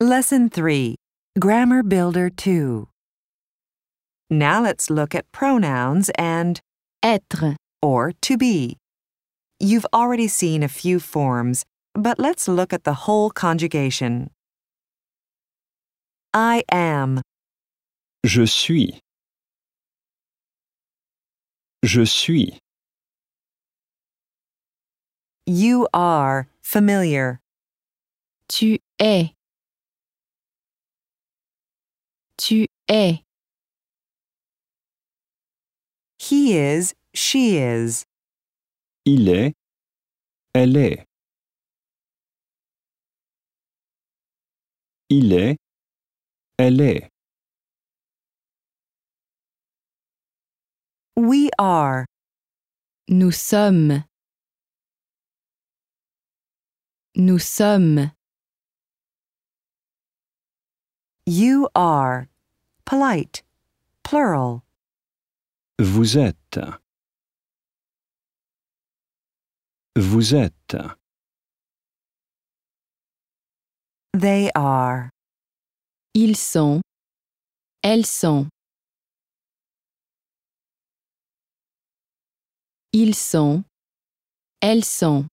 Lesson 3, Grammar Builder 2. Now let's look at pronouns and être, or to be. You've already seen a few forms, but let's look at the whole conjugation. I am, Je suis. Je suis. you are familiar, tu es. Tu es. he is, she is, Il est. Elle est. Il est. Elle est. we are, Nous sommes. Nous sommes. you are, polite, plural, Vous êtes. Vous êtes. they are, Ils sont. Elles sont. Ils sont. Elles sont.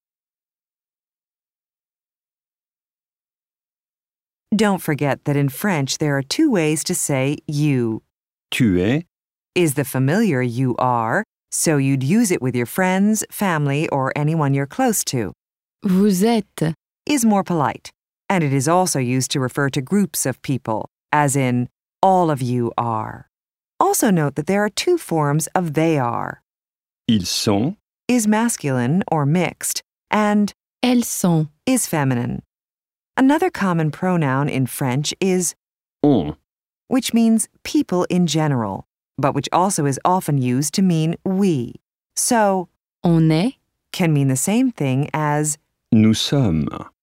Don't forget that in French there are two ways to say you. Tu es. Is the familiar you are, so you'd use it with your friends, family, or anyone you're close to. Vous êtes. Is more polite, and it is also used to refer to groups of people, as in, all of you are. Also note that there are two forms of they are. Ils sont. Is masculine or mixed, and Elles sont. is feminine. Another common pronoun in French is On. which means people in general, but which also is often used to mean we. So, On est. can mean the same thing as Nous sommes.